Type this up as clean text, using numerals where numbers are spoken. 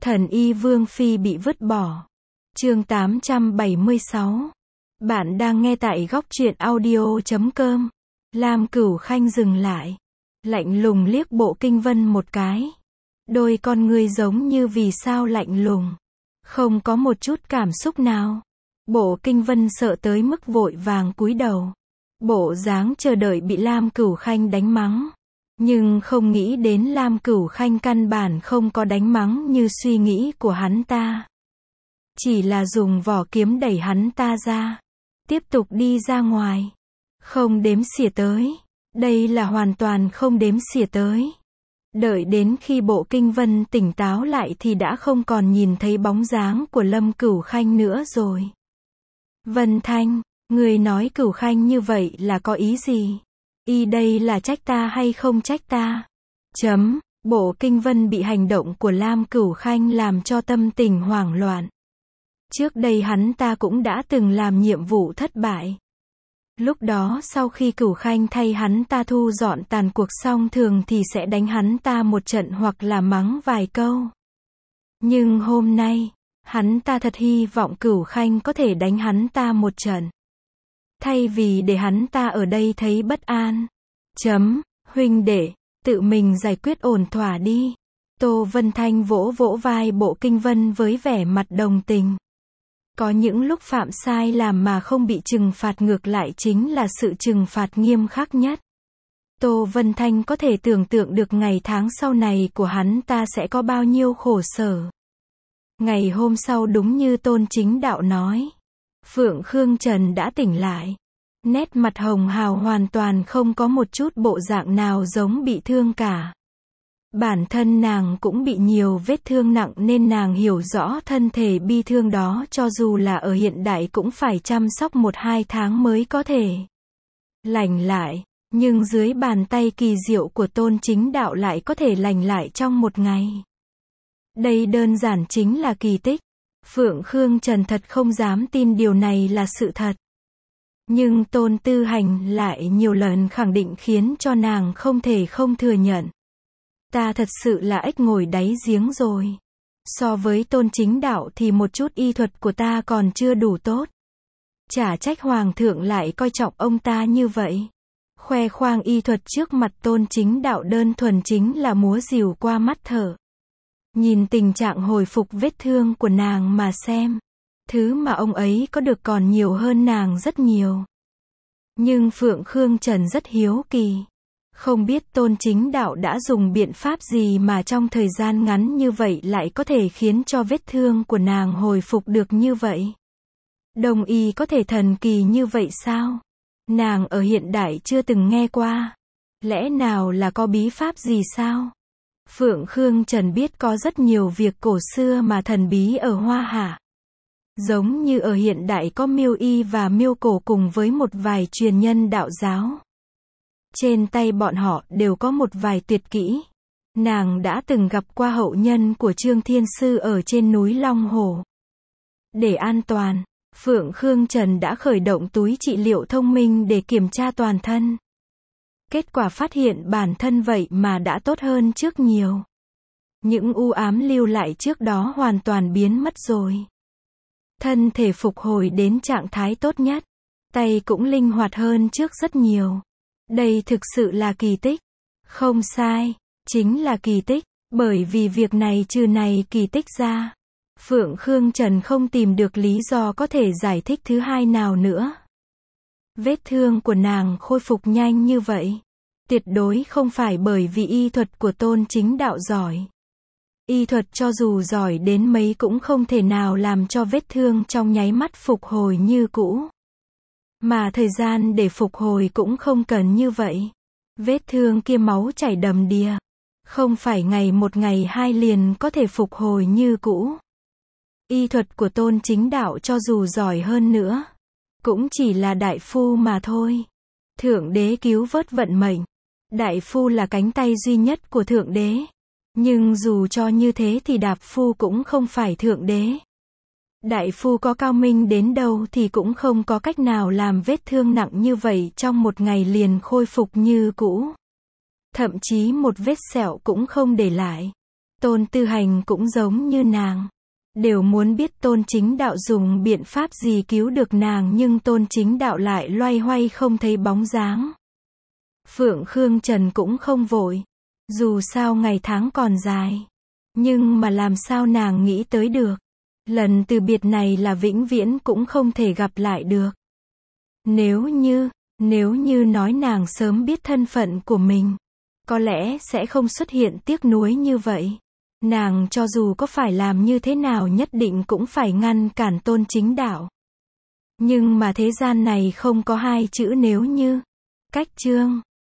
Thần y Vương Phi bị vứt bỏ. Chương 876. Bạn đang nghe tại góc truyện audio.com. Lam Cửu Khanh dừng lại, lạnh lùng liếc Bộ Kinh Vân một cái. Đôi con ngươi giống như vì sao lạnh lùng, không có một chút cảm xúc nào. Bộ Kinh Vân sợ tới mức vội vàng cúi đầu, bộ dáng chờ đợi bị Lam Cửu Khanh đánh mắng. Nhưng không nghĩ đến Lam Cửu Khanh căn bản không có đánh mắng như suy nghĩ của hắn ta. Chỉ là dùng vỏ kiếm đẩy hắn ta ra, tiếp tục đi ra ngoài. Không đếm xỉa tới. Đây là hoàn toàn không đếm xỉa tới. Đợi đến khi Bộ Kinh Vân tỉnh táo lại thì đã không còn nhìn thấy bóng dáng của Lâm Cửu Khanh nữa rồi. Vân Thanh, người nói Cửu Khanh như vậy là có ý gì? Y đây là trách ta hay không trách ta? Bộ Kinh Vân bị hành động của Lam Cửu Khanh làm cho tâm tình hoảng loạn. Trước đây hắn ta cũng đã từng làm nhiệm vụ thất bại. Lúc đó sau khi Cửu Khanh thay hắn ta thu dọn tàn cuộc xong thường thì sẽ đánh hắn ta một trận hoặc là mắng vài câu. Nhưng hôm nay, hắn ta thật hy vọng Cửu Khanh có thể đánh hắn ta một trận. Thay vì để hắn ta ở đây thấy bất an. Huynh đệ, tự mình giải quyết ổn thỏa đi. Tô Vân Thanh vỗ vỗ vai Bộ Kinh Vân với vẻ mặt đồng tình. Có những lúc phạm sai làm mà không bị trừng phạt ngược lại chính là sự trừng phạt nghiêm khắc nhất. Tô Vân Thanh có thể tưởng tượng được ngày tháng sau này của hắn ta sẽ có bao nhiêu khổ sở. Ngày hôm sau đúng như Tôn Chính Đạo nói, Phượng Khương Trần đã tỉnh lại. Nét mặt hồng hào hoàn toàn không có một chút bộ dạng nào giống bị thương cả. Bản thân nàng cũng bị nhiều vết thương nặng nên nàng hiểu rõ thân thể bi thương đó cho dù là ở hiện đại cũng phải chăm sóc 1-2 tháng mới có thể lành lại. Nhưng dưới bàn tay kỳ diệu của Tôn Chính Đạo lại có thể lành lại trong một ngày. Đây đơn giản chính là kỳ tích. Phượng Khương Trần thật không dám tin điều này là sự thật. Nhưng Tôn Tư Hành lại nhiều lần khẳng định khiến cho nàng không thể không thừa nhận. Ta thật sự là ếch ngồi đáy giếng rồi. So với Tôn Chính Đạo thì một chút y thuật của ta còn chưa đủ tốt. Chả trách Hoàng thượng lại coi trọng ông ta như vậy. Khoe khoang y thuật trước mặt Tôn Chính Đạo đơn thuần chính là múa rìu qua mắt thở. Nhìn tình trạng hồi phục vết thương của nàng mà xem. Thứ mà ông ấy có được còn nhiều hơn nàng rất nhiều. Nhưng Phượng Khương Trần rất hiếu kỳ. Không biết Tôn Chính Đạo đã dùng biện pháp gì mà trong thời gian ngắn như vậy lại có thể khiến cho vết thương của nàng hồi phục được như vậy. Đông y có thể thần kỳ như vậy sao? Nàng ở hiện đại chưa từng nghe qua. Lẽ nào là có bí pháp gì sao? Phượng Khương Trần biết có rất nhiều việc cổ xưa mà thần bí ở Hoa Hạ. Giống như ở hiện đại có miêu y và miêu cổ cùng với một vài truyền nhân đạo giáo. Trên tay bọn họ đều có một vài tuyệt kỹ. Nàng đã từng gặp qua hậu nhân của Trương Thiên Sư ở trên núi Long Hồ. Để an toàn, Phượng Khương Trần đã khởi động túi trị liệu thông minh để kiểm tra toàn thân. Kết quả phát hiện bản thân vậy mà đã tốt hơn trước nhiều. Những u ám lưu lại trước đó hoàn toàn biến mất rồi. Thân thể phục hồi đến trạng thái tốt nhất. Tay cũng linh hoạt hơn trước rất nhiều. Đây thực sự là kỳ tích. Không sai, chính là kỳ tích. Bởi vì việc này trừ này kỳ tích ra, Phượng Khương Trần không tìm được lý do có thể giải thích thứ hai nào nữa. Vết thương của nàng khôi phục nhanh như vậy. Tuyệt đối không phải bởi vì y thuật của Tôn Chính Đạo giỏi. Y thuật cho dù giỏi đến mấy cũng không thể nào làm cho vết thương trong nháy mắt phục hồi như cũ. Mà thời gian để phục hồi cũng không cần như vậy. Vết thương kia máu chảy đầm đìa. Không phải ngày một ngày hai liền có thể phục hồi như cũ. Y thuật của Tôn Chính Đạo cho dù giỏi hơn nữa, cũng chỉ là đại phu mà thôi. Thượng đế cứu vớt vận mệnh. Đại phu là cánh tay duy nhất của Thượng đế. Nhưng dù cho như thế thì Đạp phu cũng không phải Thượng đế. Đại phu có cao minh đến đâu thì cũng không có cách nào làm vết thương nặng như vậy trong một ngày liền khôi phục như cũ. Thậm chí một vết sẹo cũng không để lại. Tôn Tư Hành cũng giống như nàng. Đều muốn biết Tôn Chính Đạo dùng biện pháp gì cứu được nàng, nhưng Tôn Chính Đạo lại loay hoay không thấy bóng dáng. Phượng Khương Trần cũng không vội. Dù sao ngày tháng còn dài. Nhưng mà làm sao nàng nghĩ tới được. Lần từ biệt này là vĩnh viễn cũng không thể gặp lại được. Nếu như nói nàng sớm biết thân phận của mình, có lẽ sẽ không xuất hiện tiếc nuối như vậy. Nàng cho dù có phải làm như thế nào nhất định cũng phải ngăn cản Tôn Chính Đạo. Nhưng mà thế gian này không có hai chữ nếu như. Cách chương